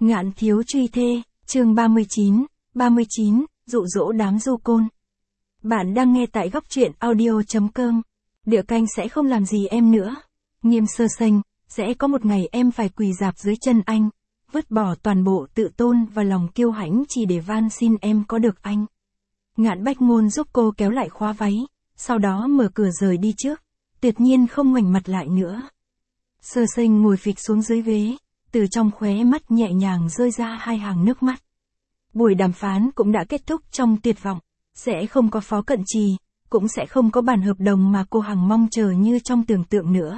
Ngạn thiếu truy thê, chương 39, dụ dỗ đám du côn. Bạn đang nghe tại góc truyện audio.com. Địa canh sẽ không làm gì em nữa. Nghiêm Sơ Sanh, sẽ có một ngày em phải quỳ rạp dưới chân anh, vứt bỏ toàn bộ tự tôn và lòng kiêu hãnh chỉ để van xin em có được anh. Ngạn Bách Ngôn giúp cô kéo lại khóa váy, sau đó mở cửa rời đi trước, tuyệt nhiên không ngoảnh mặt lại nữa. Sơ Sanh ngồi phịch xuống dưới ghế, từ trong khóe mắt nhẹ nhàng rơi ra hai hàng nước mắt. Buổi đàm phán cũng đã kết thúc trong tuyệt vọng, sẽ không có Phó Cận Trì, cũng sẽ không có bản hợp đồng mà cô hằng mong chờ như trong tưởng tượng nữa.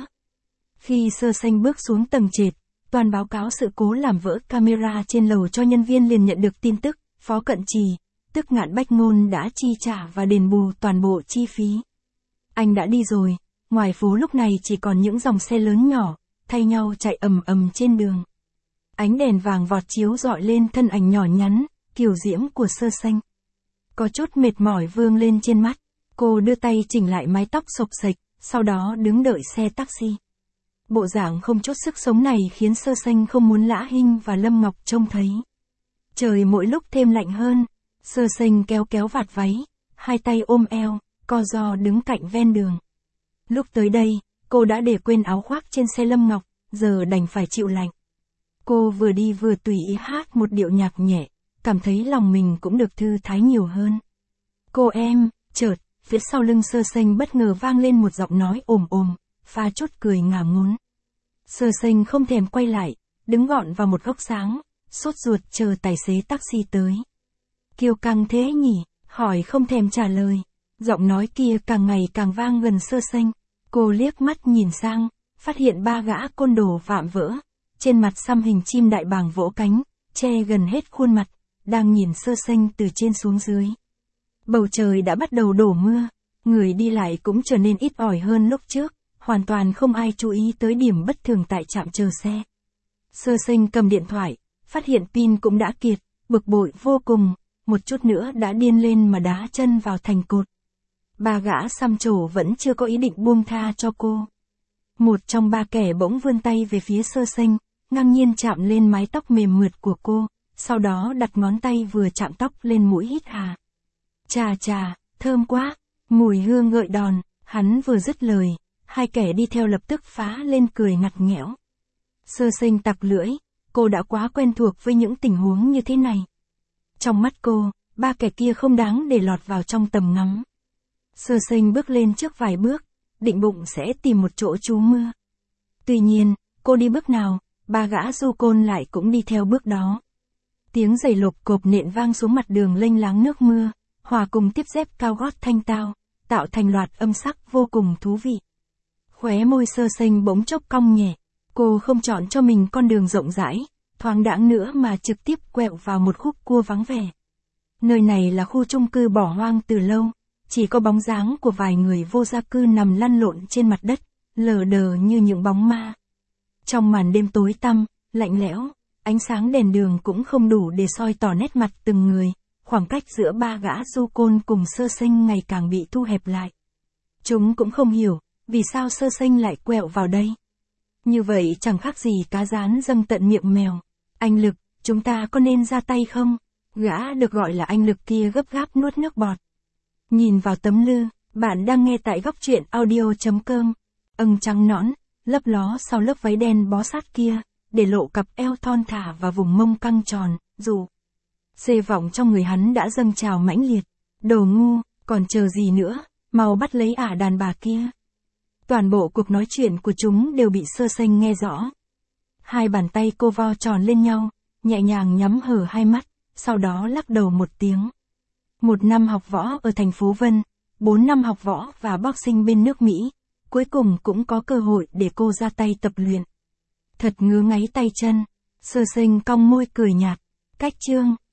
Khi Sơ Sanh bước xuống tầng trệt, toàn báo cáo sự cố làm vỡ camera trên lầu cho nhân viên liền nhận được tin tức, Phó Cận Trì, tức Ngạn Bách Ngôn đã chi trả và đền bù toàn bộ chi phí. Anh đã đi rồi, ngoài phố lúc này chỉ còn những dòng xe lớn nhỏ, thay nhau chạy ầm ầm trên đường. Ánh đèn vàng vọt chiếu rọi lên thân ảnh nhỏ nhắn, kiều diễm của Sơ Sanh. Có chút mệt mỏi vương lên trên mắt, cô đưa tay chỉnh lại mái tóc xộc xệch, sau đó đứng đợi xe taxi. Bộ dạng không chút sức sống này khiến Sơ Sanh không muốn Lã Hinh và Lâm Ngọc trông thấy. Trời mỗi lúc thêm lạnh hơn, Sơ Sanh kéo kéo vạt váy, hai tay ôm eo, co ro đứng cạnh ven đường. Lúc tới đây, cô đã để quên áo khoác trên xe Lâm Ngọc, giờ đành phải chịu lạnh. Cô vừa đi vừa tùy ý hát một điệu nhạc nhẹ, cảm thấy lòng mình cũng được thư thái nhiều hơn. Cô em, chợt, phía sau lưng Sơ Sanh bất ngờ vang lên một giọng nói ồm ồm, pha chút cười ngả ngốn. Sơ Sanh không thèm quay lại, đứng gọn vào một góc sáng, sốt ruột chờ tài xế taxi tới. Kiêu căng thế nhỉ, hỏi không thèm trả lời. Giọng nói kia càng ngày càng vang gần Sơ Sanh. Cô liếc mắt nhìn sang, phát hiện ba gã côn đồ vạm vỡ, trên mặt xăm hình chim đại bàng vỗ cánh, che gần hết khuôn mặt, đang nhìn Sơ Sanh từ trên xuống dưới. Bầu trời đã bắt đầu đổ mưa, người đi lại cũng trở nên ít ỏi hơn lúc trước, hoàn toàn không ai chú ý tới điểm bất thường tại trạm chờ xe. Sơ Sanh cầm điện thoại, phát hiện pin cũng đã kiệt, bực bội vô cùng, một chút nữa đã điên lên mà đá chân vào thành cột. Ba gã xăm trổ vẫn chưa có ý định buông tha cho cô. Một trong ba kẻ bỗng vươn tay về phía Sơ Sanh, ngang nhiên chạm lên mái tóc mềm mượt của cô, sau đó đặt ngón tay vừa chạm tóc lên mũi hít hà. Chà chà, thơm quá, mùi hương ngợi đòn, hắn vừa dứt lời, hai kẻ đi theo lập tức phá lên cười ngặt nghẽo. Sơ Sanh tặc lưỡi, cô đã quá quen thuộc với những tình huống như thế này. Trong mắt cô, ba kẻ kia không đáng để lọt vào trong tầm ngắm. Sơ Sanh bước lên trước vài bước, định bụng sẽ tìm một chỗ trú mưa. Tuy nhiên, cô đi bước nào, ba gã du côn lại cũng đi theo bước đó. Tiếng giày lộp cộp nện vang xuống mặt đường lênh láng nước mưa, hòa cùng tiếp dép cao gót thanh tao, tạo thành loạt âm sắc vô cùng thú vị. Khóe môi Sơ Sanh bỗng chốc cong nhẹ, cô không chọn cho mình con đường rộng rãi, thoáng đãng nữa mà trực tiếp quẹo vào một khúc cua vắng vẻ. Nơi này là khu chung cư bỏ hoang từ lâu, chỉ có bóng dáng của vài người vô gia cư nằm lăn lộn trên mặt đất, lờ đờ như những bóng ma. Trong màn đêm tối tăm, lạnh lẽo, ánh sáng đèn đường cũng không đủ để soi tỏ nét mặt từng người, khoảng cách giữa ba gã du côn cùng Sơ Sanh ngày càng bị thu hẹp lại. Chúng cũng không hiểu, vì sao Sơ Sanh lại quẹo vào đây. Như vậy chẳng khác gì cá rán dâng tận miệng mèo. Anh Lực, chúng ta có nên ra tay không? Gã được gọi là anh Lực kia gấp gáp nuốt nước bọt. Nhìn vào tấm lư, bạn đang nghe tại góc truyện audio.com. Âng trắng nõn, lấp ló sau lớp váy đen bó sát kia, để lộ cặp eo thon thả và vùng mông căng tròn, dù xê vọng trong người hắn đã dâng trào mãnh liệt. Đồ ngu, còn chờ gì nữa, mau bắt lấy ả đàn bà kia. Toàn bộ cuộc nói chuyện của chúng đều bị Sơ Sanh nghe rõ. Hai bàn tay cô vo tròn lên nhau, nhẹ nhàng nhắm hở hai mắt, sau đó lắc đầu một tiếng. 1 năm học võ ở thành phố Vân, 4 năm học võ và boxing bên nước Mỹ, cuối cùng cũng có cơ hội để cô ra tay tập luyện. Thật ngứa ngáy tay chân, Sơ Sanh cong môi cười nhạt, cách chương.